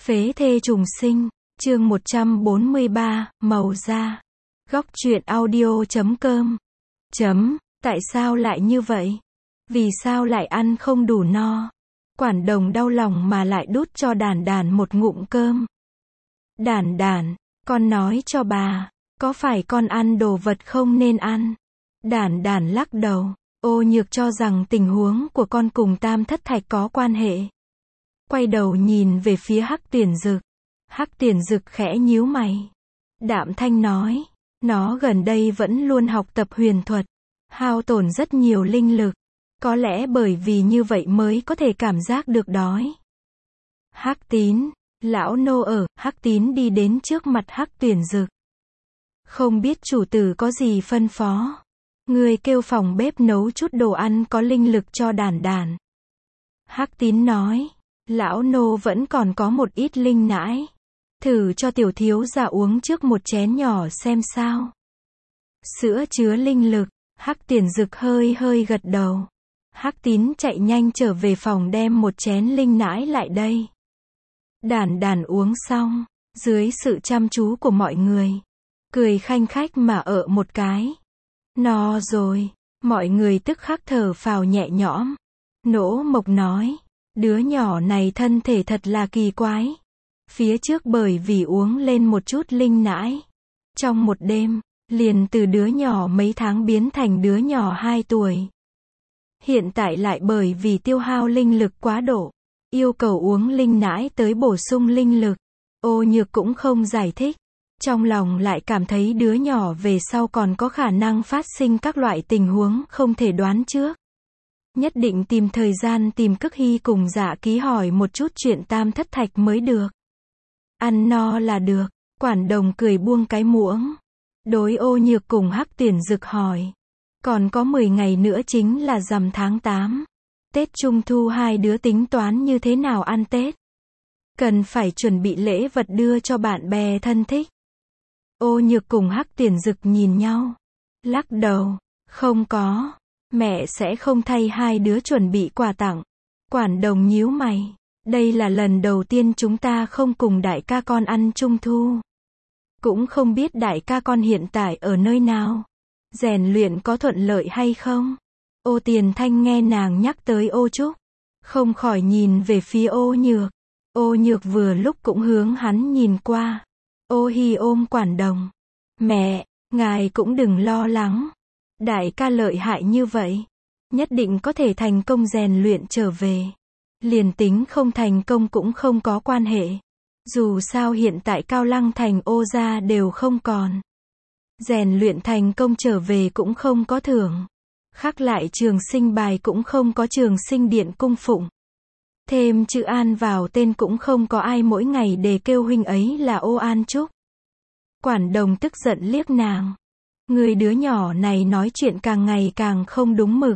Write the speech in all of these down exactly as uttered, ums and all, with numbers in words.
Phế thê trùng sinh, chương một trăm bốn mươi ba, màu da. Góc truyện audio chấm com. Chấm, tại sao lại như vậy? Vì sao lại ăn không đủ no? Quản đồng đau lòng mà lại đút cho Đản Đản một ngụm cơm. Đản Đản, con nói cho bà, có phải con ăn đồ vật không nên ăn? Đản Đản lắc đầu, Ô Nhược cho rằng tình huống của con cùng Tam Thất Thạch có quan hệ. Quay đầu nhìn về phía Hắc Tuyển Dực. Hắc Tuyển Dực khẽ nhíu mày. Đạm thanh nói, nó gần đây vẫn luôn học tập huyền thuật, hao tổn rất nhiều linh lực. Có lẽ bởi vì như vậy mới có thể cảm giác được đói. Hắc Tín, lão nô ở, Hắc Tín đi đến trước mặt Hắc Tuyển Dực. Không biết chủ tử có gì phân phó. Người kêu phòng bếp nấu chút đồ ăn có linh lực cho Đản Đản. Hắc Tín nói, lão nô vẫn còn có một ít linh nãi. Thử cho tiểu thiếu gia uống trước một chén nhỏ xem sao. Sữa chứa linh lực, Hắc Tuyển Dực hơi hơi gật đầu. Hắc Tín chạy nhanh trở về phòng đem một chén linh nãi lại đây. Đản Đản uống xong, dưới sự chăm chú của mọi người, cười khanh khách mà ợ một cái. No rồi, mọi người tức khắc thở phào nhẹ nhõm. Nỗ Mộc nói, đứa nhỏ này thân thể thật là kỳ quái. Phía trước bởi vì uống lên một chút linh nãi, trong một đêm, liền từ đứa nhỏ mấy tháng biến thành đứa nhỏ hai tuổi. Hiện tại lại bởi vì tiêu hao linh lực quá độ, yêu cầu uống linh nãi tới bổ sung linh lực. Ô Nhược cũng không giải thích. Trong lòng lại cảm thấy đứa nhỏ về sau còn có khả năng phát sinh các loại tình huống không thể đoán trước. Nhất định tìm thời gian tìm Cức Hy cùng Dạ Ký hỏi một chút chuyện Tam Thất Thạch mới được. Ăn no là được, quản đồng cười buông cái muỗng. Đối Ô Nhược cùng Hắc Tuyển Dực hỏi. Còn có mười ngày nữa chính là rằm tháng tám. Tết Trung Thu hai đứa tính toán như thế nào ăn Tết? Cần phải chuẩn bị lễ vật đưa cho bạn bè thân thích. Ô Nhược cùng Hắc Tuyển Dực nhìn nhau. Lắc đầu, không có. Mẹ sẽ không thay hai đứa chuẩn bị quà tặng. Quản đồng nhíu mày. Đây là lần đầu tiên chúng ta không cùng đại ca con ăn Trung Thu. Cũng không biết đại ca con hiện tại ở nơi nào. Rèn luyện có thuận lợi hay không? Ô Tiền Thanh nghe nàng nhắc tới Ô Trúc, không khỏi nhìn về phía Ô Nhược. Ô Nhược vừa lúc cũng hướng hắn nhìn qua. Ô Hi ôm quản đồng. Mẹ, ngài cũng đừng lo lắng. Đại ca lợi hại như vậy, nhất định có thể thành công rèn luyện trở về. Liền tính không thành công cũng không có quan hệ. Dù sao hiện tại Cao Lăng thành Ô gia đều không còn. Rèn luyện thành công trở về cũng không có thưởng. Khắc lại trường sinh bài cũng không có trường sinh điện cung phụng. Thêm chữ An vào tên cũng không có ai mỗi ngày đề kêu huynh ấy là Ô An Trúc. Quản đồng tức giận liếc nàng. Người đứa nhỏ này nói chuyện càng ngày càng không đúng mực.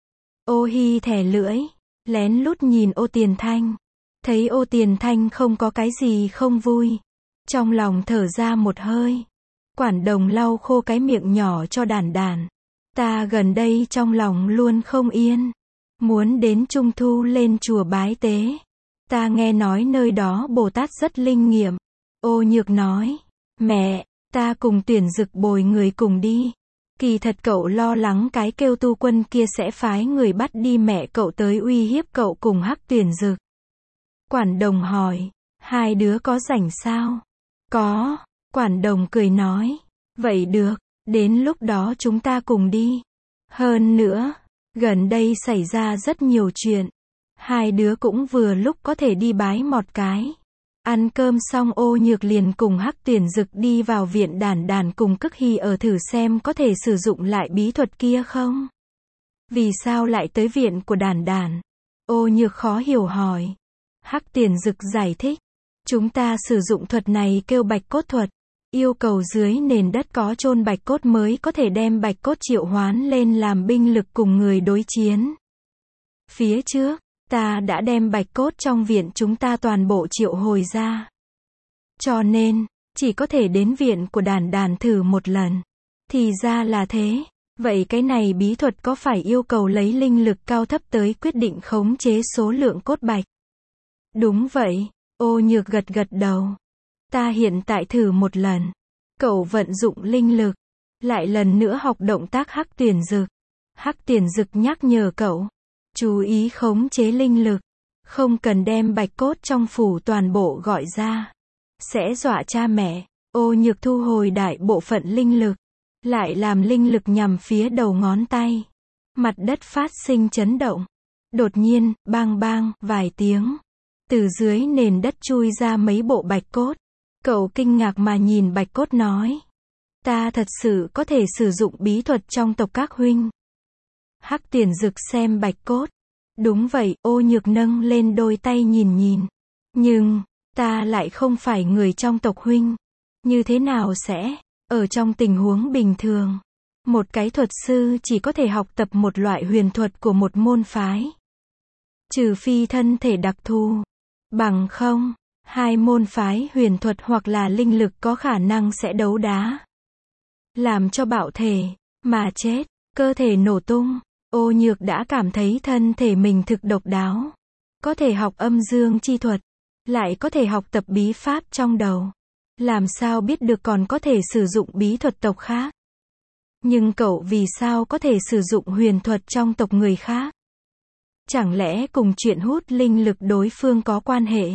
Ô Hi thè lưỡi, lén lút nhìn Ô Tiền Thanh. Thấy Ô Tiền Thanh không có cái gì không vui. Trong lòng thở ra một hơi. Quản đồng lau khô cái miệng nhỏ cho Đản Đản. Ta gần đây trong lòng luôn không yên. Muốn đến Trung Thu lên chùa bái tế. Ta nghe nói nơi đó Bồ Tát rất linh nghiệm. Ô Nhược nói, mẹ, ta cùng Tuyển Dực bồi người cùng đi. Kỳ thật cậu lo lắng cái kêu tu quân kia sẽ phái người bắt đi mẹ cậu tới uy hiếp cậu cùng Hắc Tuyển Dực. Quản đồng hỏi, hai đứa có rảnh sao? Có, quản đồng cười nói, vậy được, đến lúc đó chúng ta cùng đi. Hơn nữa, gần đây xảy ra rất nhiều chuyện. Hai đứa cũng vừa lúc có thể đi bái một cái. Ăn cơm xong Ô Nhược liền cùng Hắc Tuyển Dực đi vào viện Đản Đản cùng Cức Hy ở thử xem có thể sử dụng lại bí thuật kia không. Vì sao lại tới viện của Đản Đản? Ô Nhược khó hiểu hỏi. Hắc Tuyển Dực giải thích. Chúng ta sử dụng thuật này kêu bạch cốt thuật. Yêu cầu dưới nền đất có chôn bạch cốt mới có thể đem bạch cốt triệu hoán lên làm binh lực cùng người đối chiến. Phía trước, ta đã đem bạch cốt trong viện chúng ta toàn bộ triệu hồi ra. Cho nên, chỉ có thể đến viện của Đản Đản thử một lần. Thì ra là thế. Vậy cái này bí thuật có phải yêu cầu lấy linh lực cao thấp tới quyết định khống chế số lượng cốt bạch? Đúng vậy. Ô Nhược gật gật đầu. Ta hiện tại thử một lần. Cậu vận dụng linh lực. Lại lần nữa học động tác hắc tuyển dực. Hắc tuyển dực nhắc nhở cậu. Chú ý khống chế linh lực. Không cần đem bạch cốt trong phủ toàn bộ gọi ra. Sẽ dọa cha mẹ. Ô Nhược thu hồi đại bộ phận linh lực. Lại làm linh lực nhằm phía đầu ngón tay. Mặt đất phát sinh chấn động. Đột nhiên, bang bang, vài tiếng. Từ dưới nền đất chui ra mấy bộ bạch cốt. Cậu kinh ngạc mà nhìn bạch cốt nói. Ta thật sự có thể sử dụng bí thuật trong tộc các huynh. Hắc tuyển dực xem bạch cốt. Đúng vậy, Ô Nhược nâng lên đôi tay nhìn nhìn. Nhưng, ta lại không phải người trong tộc huynh. Như thế nào sẽ, ở trong tình huống bình thường, một cái thuật sư chỉ có thể học tập một loại huyền thuật của một môn phái. Trừ phi thân thể đặc thù. Bằng không, hai môn phái huyền thuật hoặc là linh lực có khả năng sẽ đấu đá. Làm cho bạo thể, mà chết, cơ thể nổ tung. Ô Nhược đã cảm thấy thân thể mình thực độc đáo. Có thể học âm dương chi thuật, lại có thể học tập bí pháp trong đầu. Làm sao biết được còn có thể sử dụng bí thuật tộc khác. Nhưng cậu vì sao có thể sử dụng huyền thuật trong tộc người khác? Chẳng lẽ cùng chuyện hút linh lực đối phương có quan hệ?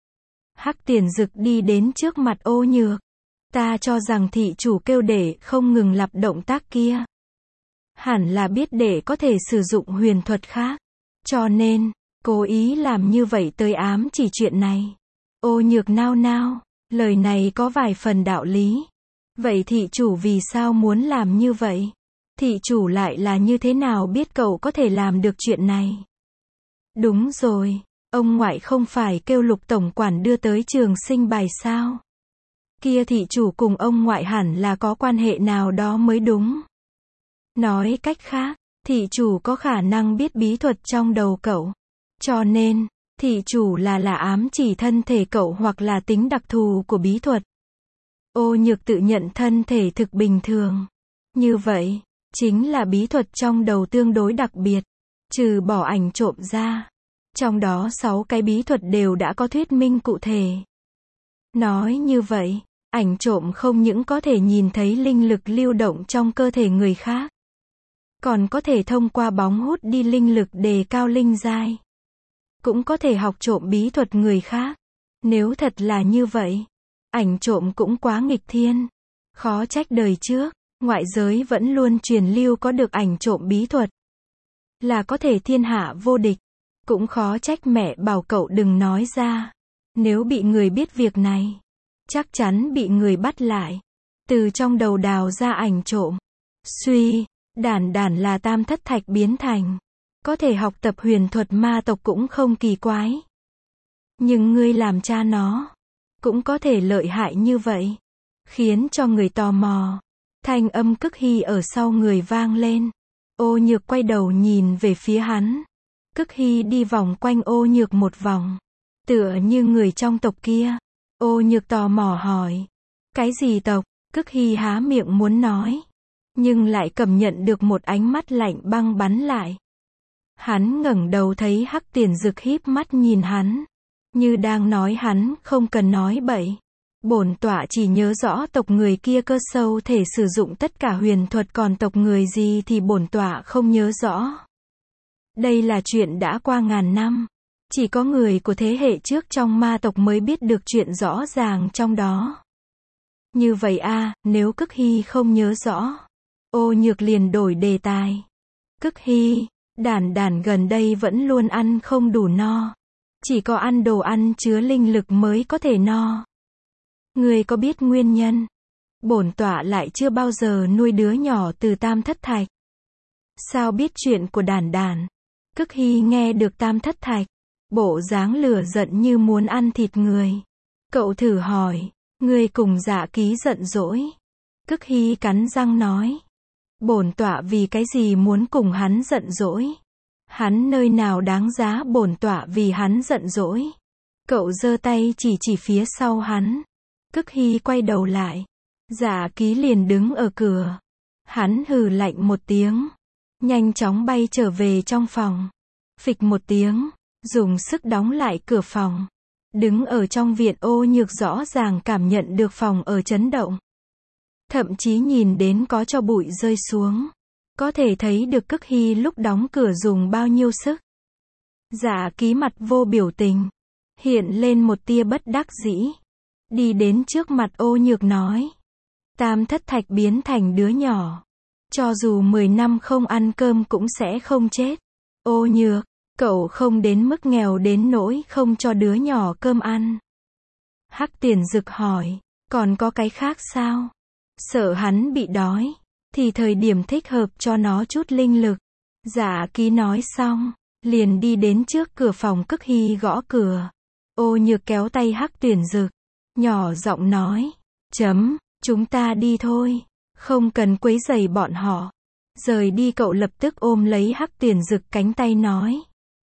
Hắc tuyển dực đi đến trước mặt Ô Nhược. Ta cho rằng thị chủ kêu để không ngừng lặp động tác kia. Hẳn là biết để có thể sử dụng huyền thuật khác. Cho nên, cố ý làm như vậy tới ám chỉ chuyện này. Ô Nhược nao nao, lời này có vài phần đạo lý. Vậy thị chủ vì sao muốn làm như vậy? Thị chủ lại là như thế nào biết cậu có thể làm được chuyện này? Đúng rồi, ông ngoại không phải kêu Lục tổng quản đưa tới trường sinh bài sao? Kia thị chủ cùng ông ngoại hẳn là có quan hệ nào đó mới đúng. Nói cách khác, thị chủ có khả năng biết bí thuật trong đầu cậu. Cho nên, thị chủ là là ám chỉ thân thể cậu hoặc là tính đặc thù của bí thuật. Ô Nhược tự nhận thân thể thực bình thường. Như vậy, chính là bí thuật trong đầu tương đối đặc biệt. Trừ bỏ ảnh trộm ra. Trong đó sáu cái bí thuật đều đã có thuyết minh cụ thể. Nói như vậy, ảnh trộm không những có thể nhìn thấy linh lực lưu động trong cơ thể người khác. Còn có thể thông qua bóng hút đi linh lực đề cao linh giai. Cũng có thể học trộm bí thuật người khác. Nếu thật là như vậy, ảnh trộm cũng quá nghịch thiên. Khó trách đời trước, ngoại giới vẫn luôn truyền lưu có được ảnh trộm bí thuật. Là có thể thiên hạ vô địch. Cũng khó trách mẹ bảo cậu đừng nói ra. Nếu bị người biết việc này, chắc chắn bị người bắt lại. Từ trong đầu đào ra ảnh trộm. Suy, đản đản là tam thất thạch biến thành. Có thể học tập huyền thuật ma tộc cũng không kỳ quái. Nhưng ngươi làm cha nó, cũng có thể lợi hại như vậy. Khiến cho người tò mò. Thanh âm Cức Hy ở sau người vang lên. Ô Nhược quay đầu nhìn về phía hắn. Cức Hy đi vòng quanh Ô Nhược một vòng. Tựa như người trong tộc kia. Ô Nhược tò mò hỏi. Cái gì tộc? Cức Hy há miệng muốn nói. Nhưng lại cảm nhận được một ánh mắt lạnh băng bắn lại. Hắn ngẩng đầu thấy Hắc tuyển dực híp mắt nhìn hắn. Như đang nói hắn không cần nói bậy. Bổn tọa chỉ nhớ rõ tộc người kia cơ sâu thể sử dụng tất cả huyền thuật, còn tộc người gì thì bổn tọa không nhớ rõ. Đây là chuyện đã qua ngàn năm. Chỉ có người của thế hệ trước trong ma tộc mới biết được chuyện rõ ràng trong đó. Như vậy a, nếu Cức Hy không nhớ rõ. Ô Nhược liền đổi đề tài. Cức Hy, đản đản gần đây vẫn luôn ăn không đủ no. Chỉ có ăn đồ ăn chứa linh lực mới có thể no. Ngươi có biết nguyên nhân? Bổn tọa lại chưa bao giờ nuôi đứa nhỏ từ tam thất thạch. Sao biết chuyện của đản đản? Cức Hy nghe được tam thất thạch. Bộ dáng lửa giận như muốn ăn thịt người. Cậu thử hỏi. Ngươi cùng Dạ Ký giận dỗi. Cức Hy cắn răng nói. Bổn tọa vì cái gì muốn cùng hắn giận dỗi? Hắn nơi nào đáng giá bổn tọa vì hắn giận dỗi? Cậu giơ tay chỉ chỉ phía sau hắn. Cức Hy quay đầu lại. Dạ Ký liền đứng ở cửa. Hắn hừ lạnh một tiếng. Nhanh chóng bay trở về trong phòng. Phịch một tiếng. Dùng sức đóng lại cửa phòng. Đứng ở trong viện, Ô Nhược rõ ràng cảm nhận được phòng ở chấn động. Thậm chí nhìn đến có tro bụi rơi xuống. Có thể thấy được Cức Hy lúc đóng cửa dùng bao nhiêu sức. Dạ Ký mặt vô biểu tình. Hiện lên một tia bất đắc dĩ. Đi đến trước mặt Ô Nhược nói. Tam thất thạch biến thành đứa nhỏ. Cho dù mười năm không ăn cơm cũng sẽ không chết. Ô Nhược, cậu không đến mức nghèo đến nỗi không cho đứa nhỏ cơm ăn. Hắc Tiền Dực hỏi, còn có cái khác sao? Sợ hắn bị đói, thì thời điểm thích hợp cho nó chút linh lực. Dạ Ký nói xong, liền đi đến trước cửa phòng Cức Hy gõ cửa. Ô Nhược kéo tay Hắc Tiền Dực, nhỏ giọng nói, chấm, chúng ta đi thôi, không cần quấy rầy bọn họ. Rời đi, cậu lập tức ôm lấy Hắc Tiền Dực cánh tay nói.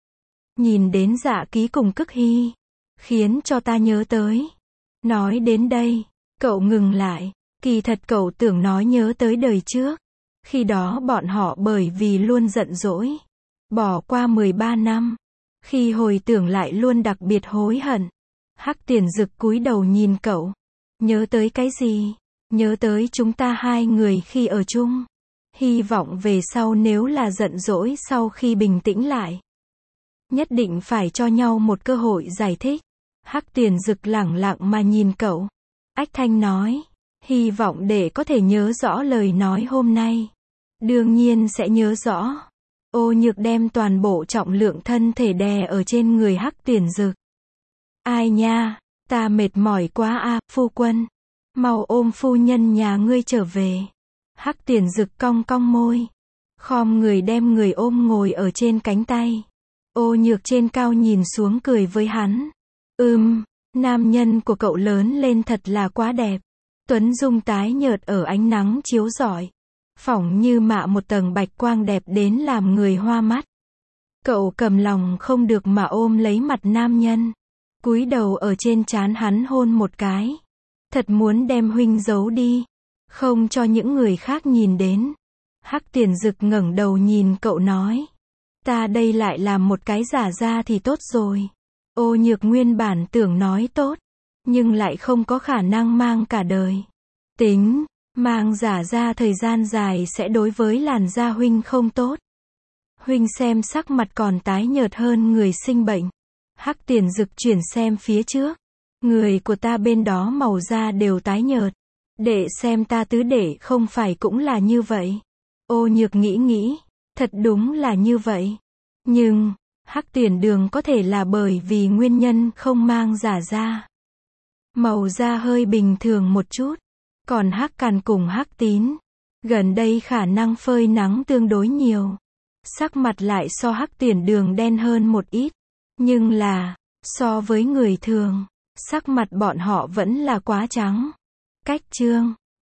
Nhìn đến Dạ Ký cùng Cức Hy, khiến cho ta nhớ tới. Nói đến đây, cậu ngừng lại, kỳ thật cậu tưởng nói nhớ tới đời trước. Khi đó bọn họ bởi vì luôn giận dỗi, bỏ qua mười ba năm. Khi hồi tưởng lại luôn đặc biệt hối hận. Hắc Tiền Dực cúi đầu nhìn cậu. Nhớ tới cái gì? Nhớ tới chúng ta hai người khi ở chung. Hy vọng về sau nếu là giận dỗi sau khi bình tĩnh lại, nhất định phải cho nhau một cơ hội giải thích. Hắc Tiền Dực lẳng lặng mà nhìn cậu. Ách thanh nói, hy vọng để có thể nhớ rõ lời nói hôm nay. Đương nhiên sẽ nhớ rõ. Ô Nhược đem toàn bộ trọng lượng thân thể đè ở trên người Hắc Tiền Dực. Ai nha, ta mệt mỏi quá a, à, phu quân. Mau ôm phu nhân nhà ngươi trở về. Hắc Tiền Dực cong cong môi. Khom người đem người ôm ngồi ở trên cánh tay. Ô Nhược trên cao nhìn xuống cười với hắn. Ừm, nam nhân của cậu lớn lên thật là quá đẹp. Tuấn dung tái nhợt ở ánh nắng chiếu rọi. Phỏng như mạ một tầng bạch quang đẹp đến làm người hoa mắt. Cậu cầm lòng không được mà ôm lấy mặt nam nhân. Cúi đầu ở trên trán hắn hôn một cái. Thật muốn đem huynh giấu đi. Không cho những người khác nhìn đến. Hắc Tiền Dực ngẩng đầu nhìn cậu nói. Ta đây lại làm một cái giả ra thì tốt rồi. Ô Nhược nguyên bản tưởng nói tốt. Nhưng lại không có khả năng mang cả đời. Tính, mang giả ra thời gian dài sẽ đối với làn da huynh không tốt. Huynh xem sắc mặt còn tái nhợt hơn người sinh bệnh. Hắc Tiền Dực chuyển xem phía trước. Người của ta bên đó màu da đều tái nhợt. Để xem ta tứ đệ không phải cũng là như vậy. Ô Nhược nghĩ nghĩ. Thật đúng là như vậy. Nhưng, Hắc Tiền Đường có thể là bởi vì nguyên nhân không mang giả da. Màu da hơi bình thường một chút. Còn Hắc Càn cùng Hắc Tín, gần đây khả năng phơi nắng tương đối nhiều. Sắc mặt lại so Hắc Tiền Đường đen hơn một ít. Nhưng là, so với người thường, sắc mặt bọn họ vẫn là quá trắng. Cách chương